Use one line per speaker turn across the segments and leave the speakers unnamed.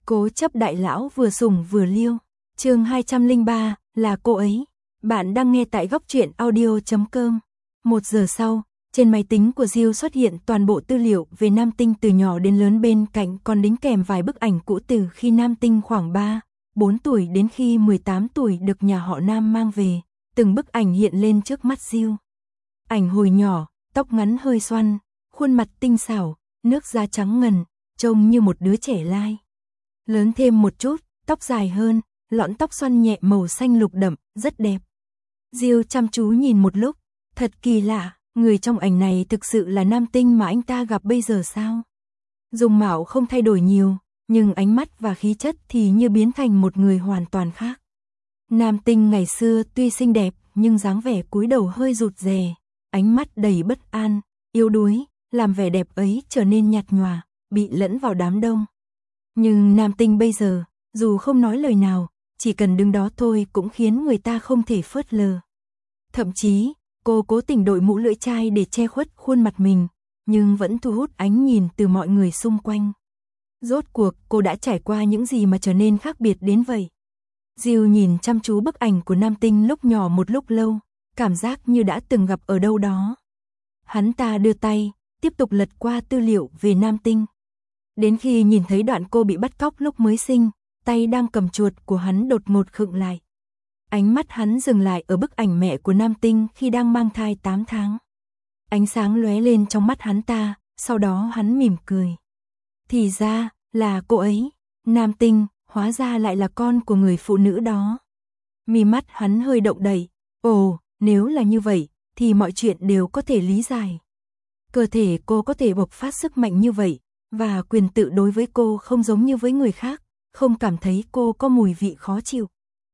Cố chấp đại lão vừa sủng vừa liêu. Chương 203, là cô ấy. Bạn đang nghe tại góc truyện audio.com. 1 giờ sau, trên máy tính của Diêu xuất hiện toàn bộ tư liệu về Nam Tinh từ nhỏ đến lớn, bên cạnh còn đính kèm vài bức ảnh cũ từ khi Nam Tinh khoảng 3-4 tuổi đến khi 18 tuổi được nhà họ Nam mang về. Từng bức ảnh hiện lên trước mắt Diêu. Ảnh hồi nhỏ, tóc ngắn hơi xoăn, khuôn mặt tinh xảo, nước da trắng ngần, trông như một đứa trẻ lai. Lớn thêm một chút, tóc dài hơn, lọn tóc xoăn nhẹ màu xanh lục đậm, rất đẹp. Diêu chăm chú nhìn một lúc, thật kỳ lạ, người trong ảnh này thực sự là Nam Tinh mà anh ta gặp bây giờ sao? Dung mạo không thay đổi nhiều, nhưng ánh mắt và khí chất thì như biến thành một người hoàn toàn khác. Nam Tinh ngày xưa tuy xinh đẹp, nhưng dáng vẻ cúi đầu hơi rụt rè, ánh mắt đầy bất an, yếu đuối, làm vẻ đẹp ấy trở nên nhạt nhòa, bị lẫn vào đám đông. Nhưng Nam Tinh bây giờ, dù không nói lời nào, chỉ cần đứng đó thôi cũng khiến người ta không thể phớt lờ. Thậm chí, cô cố tình đội mũ lưỡi chai để che khuất khuôn mặt mình, nhưng vẫn thu hút ánh nhìn từ mọi người xung quanh. Rốt cuộc cô đã trải qua những gì mà trở nên khác biệt đến vậy? Diêu nhìn chăm chú bức ảnh của Nam Tinh lúc nhỏ một lúc lâu, cảm giác như đã từng gặp ở đâu đó. Hắn ta đưa tay, tiếp tục lật qua tư liệu về Nam Tinh. Đến khi nhìn thấy đoạn cô bị bắt cóc lúc mới sinh, tay đang cầm chuột của hắn đột ngột khựng lại. Ánh mắt hắn dừng lại ở bức ảnh mẹ của Nam Tinh khi đang mang thai 8 tháng. Ánh sáng lóe lên trong mắt hắn ta, sau đó hắn mỉm cười. Thì ra, là cô ấy, Nam Tinh, hóa ra lại là con của người phụ nữ đó. Mí mắt hắn hơi động đậy, ồ, nếu là như vậy, thì mọi chuyện đều có thể lý giải. Cơ thể cô có thể bộc phát sức mạnh như vậy, và quyền tự đối với cô không giống như với người khác, không cảm thấy cô có mùi vị khó chịu.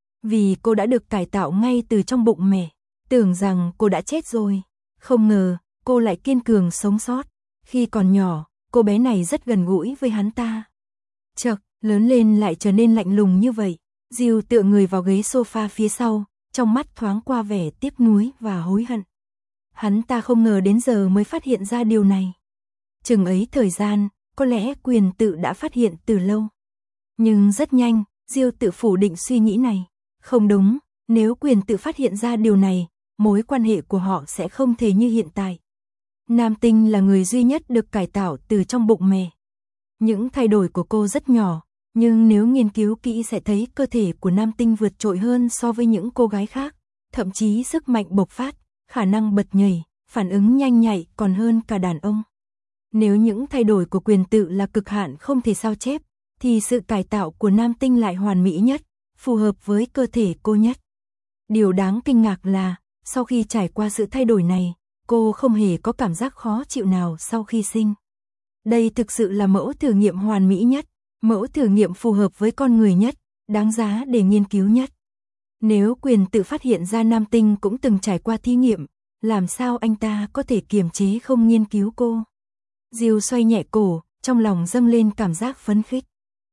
Vì cô đã được cải tạo ngay từ trong bụng mẹ, tưởng rằng cô đã chết rồi, không ngờ cô lại kiên cường sống sót. Khi còn nhỏ, cô bé này rất gần gũi với hắn ta. Chợt, lớn lên lại trở nên lạnh lùng như vậy. Diêu tựa người vào ghế sofa phía sau, trong mắt thoáng qua vẻ tiếc nuối và hối hận. Hắn ta không ngờ đến giờ mới phát hiện ra điều này. Chừng ấy thời gian, có lẽ quyền tự đã phát hiện từ lâu. Nhưng rất nhanh, Diêu tự phủ định suy nghĩ này. Không đúng, nếu quyền tự phát hiện ra điều này, mối quan hệ của họ sẽ không thể như hiện tại. Nam Tinh là người duy nhất được cải tạo từ trong bụng mẹ. Những thay đổi của cô rất nhỏ, nhưng nếu nghiên cứu kỹ sẽ thấy cơ thể của Nam Tinh vượt trội hơn so với những cô gái khác, thậm chí sức mạnh bộc phát, khả năng bật nhảy, phản ứng nhanh nhạy còn hơn cả đàn ông. Nếu những thay đổi của quyền tự là cực hạn không thể sao chép, thì sự cải tạo của Nam Tinh lại hoàn mỹ nhất, phù hợp với cơ thể cô nhất. Điều đáng kinh ngạc là, sau khi trải qua sự thay đổi này, cô không hề có cảm giác khó chịu nào sau khi sinh. Đây thực sự là mẫu thử nghiệm hoàn mỹ nhất, mẫu thử nghiệm phù hợp với con người nhất, đáng giá để nghiên cứu nhất. Nếu quyền tự phát hiện ra Nam Tinh cũng từng trải qua thí nghiệm, làm sao anh ta có thể kiềm chế không nghiên cứu cô? Diêu xoay nhẹ cổ, trong lòng dâng lên cảm giác phấn khích.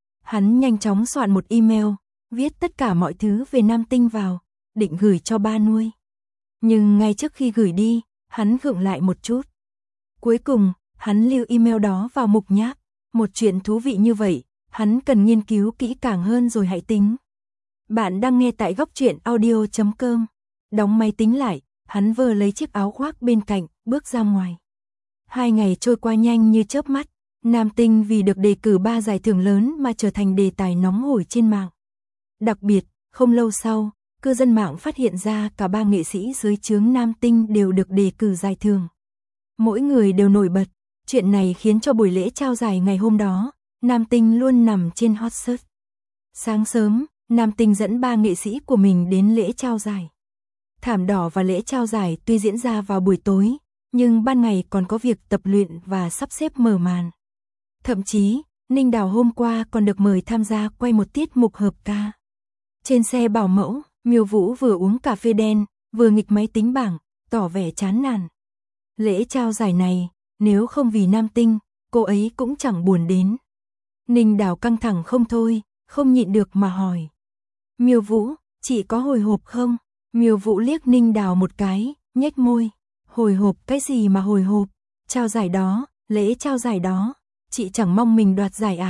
Hắn nhanh chóng soạn một email, viết tất cả mọi thứ về Nam Tinh vào, định gửi cho ba nuôi. Nhưng ngay trước khi gửi đi, hắn khựng lại một chút. Cuối cùng, hắn lưu email đó vào mục nháp. Một chuyện thú vị như vậy, hắn cần nghiên cứu kỹ càng hơn rồi hãy tính. Bạn đang nghe tại góc truyện audio.com. Đóng máy tính lại, hắn vơ lấy chiếc áo khoác bên cạnh, bước ra ngoài. 2 ngày trôi qua nhanh như chớp mắt. Nam Tinh vì được đề cử 3 giải thưởng lớn mà trở thành đề tài nóng hổi trên mạng. Đặc biệt, không lâu sau, cư dân mạng phát hiện ra cả 3 nghệ sĩ dưới trướng Nam Tinh đều được đề cử giải thưởng. Mỗi người đều nổi bật, chuyện này khiến cho buổi lễ trao giải ngày hôm đó, Nam Tinh luôn nằm trên hot search. Sáng sớm, Nam Tinh dẫn 3 nghệ sĩ của mình đến lễ trao giải. Thảm đỏ và lễ trao giải tuy diễn ra vào buổi tối, nhưng ban ngày còn có việc tập luyện và sắp xếp mở màn. Thậm chí, Ninh Đào hôm qua còn được mời tham gia quay một tiết mục hợp ca. Trên xe bảo mẫu, Miêu Vũ vừa uống cà phê đen, vừa nghịch máy tính bảng, tỏ vẻ chán nản. Lễ trao giải này, nếu không vì Nam Tinh, cô ấy cũng chẳng buồn đến. Ninh Đào căng thẳng không thôi, không nhịn được mà hỏi. Miêu Vũ, chị có hồi hộp không? Miêu Vũ liếc Ninh Đào một cái, nhếch môi. Hồi hộp cái gì mà hồi hộp? Trao giải đó, lễ trao giải đó, chị chẳng mong mình đoạt giải à?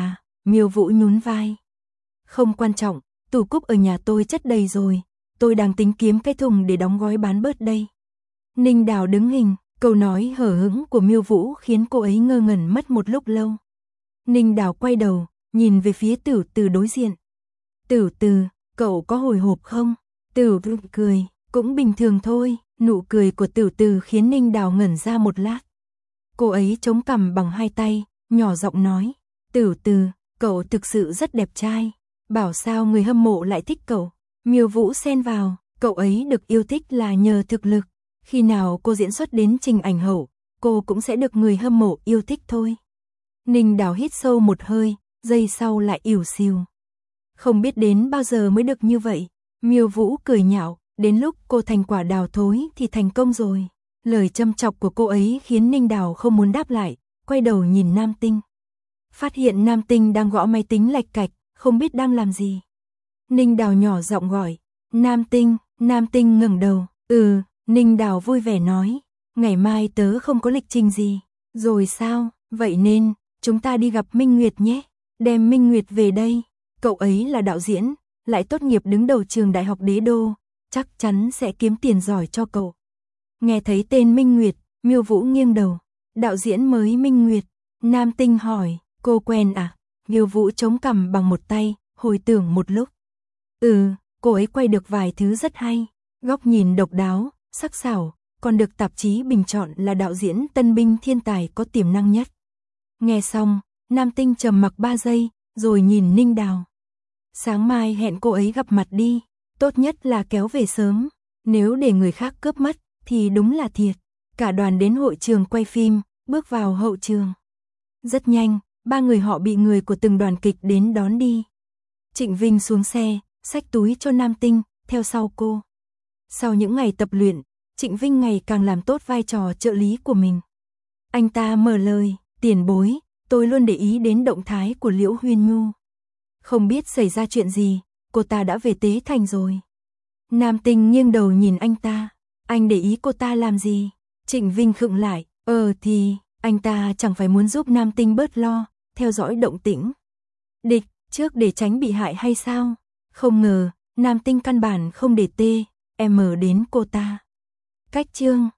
Miêu Vũ nhún vai. Không quan trọng, tủ cúc ở nhà tôi chất đầy rồi, tôi đang tính kiếm cái thùng để đóng gói bán bớt đây. Ninh Đào đứng hình, câu nói hở hững của Miêu Vũ khiến cô ấy ngơ ngẩn mất một lúc lâu. Ninh Đào quay đầu, nhìn về phía Tửu Từ đối diện. Tửu Từ, cậu có hồi hộp không? Tửu Từ cười, cũng bình thường thôi. Nụ cười của Tửu Từ khiến Ninh Đào ngẩn ra một lát. Cô ấy chống cằm bằng hai tay, nhỏ giọng nói. Tửu Từ, cậu thực sự rất đẹp trai. Bảo sao người hâm mộ lại thích cậu. Miêu Vũ xen vào, cậu ấy được yêu thích là nhờ thực lực. Khi nào cô diễn xuất đến trình ảnh hậu, cô cũng sẽ được người hâm mộ yêu thích thôi. Ninh Đào hít sâu một hơi, giây sau lại ỉu xìu. Không biết đến bao giờ mới được như vậy. Miêu Vũ cười nhạo, đến lúc cô thành quả đào thối thì thành công rồi. Lời châm chọc của cô ấy khiến Ninh Đào không muốn đáp lại, quay đầu nhìn Nam Tinh. Phát hiện Nam Tinh đang gõ máy tính lạch cạch, không biết đang làm gì. Ninh Đào nhỏ giọng gọi, Nam Tinh. Nam Tinh ngẩng đầu, Ninh Đào vui vẻ nói, ngày mai tớ không có lịch trình gì. Rồi sao, vậy nên, chúng ta đi gặp Minh Nguyệt nhé, đem Minh Nguyệt về đây. Cậu ấy là đạo diễn, lại tốt nghiệp đứng đầu trường đại học Đế Đô, chắc chắn sẽ kiếm tiền giỏi cho cậu. Nghe thấy tên Minh Nguyệt, Miêu Vũ nghiêng đầu, đạo diễn mới Minh Nguyệt. Nam Tinh hỏi, cô quen à? Miêu Vũ chống cằm bằng một tay, hồi tưởng một lúc. Cô ấy quay được vài thứ rất hay, góc nhìn độc đáo, sắc sảo, còn được tạp chí bình chọn là đạo diễn tân binh thiên tài có tiềm năng nhất. Nghe xong, Nam Tinh trầm mặc 3 giây, rồi nhìn Ninh Đào. Sáng mai hẹn cô ấy gặp mặt đi, tốt nhất là kéo về sớm, nếu để người khác cướp mất, thì đúng là thiệt. Cả đoàn đến hội trường quay phim, bước vào hậu trường. Rất nhanh, 3 người họ bị người của từng đoàn kịch đến đón đi. Trịnh Vinh xuống xe, xách túi cho Nam Tinh, theo sau cô. Sau những ngày tập luyện, Trịnh Vinh ngày càng làm tốt vai trò trợ lý của mình. Anh ta mở lời, tiền bối, tôi luôn để ý đến động thái của Liễu Huyên Nhu. Không biết xảy ra chuyện gì, cô ta đã về Tế Thành rồi. Nam Tinh nghiêng đầu nhìn anh ta, anh để ý cô ta làm gì? Trịnh Vinh khựng lại, thì, anh ta chẳng phải muốn giúp Nam Tinh bớt lo, theo dõi động tĩnh địch, trước để tránh bị hại hay sao? Không ngờ, Nam Tinh căn bản không để TM đến cô ta. Cách chương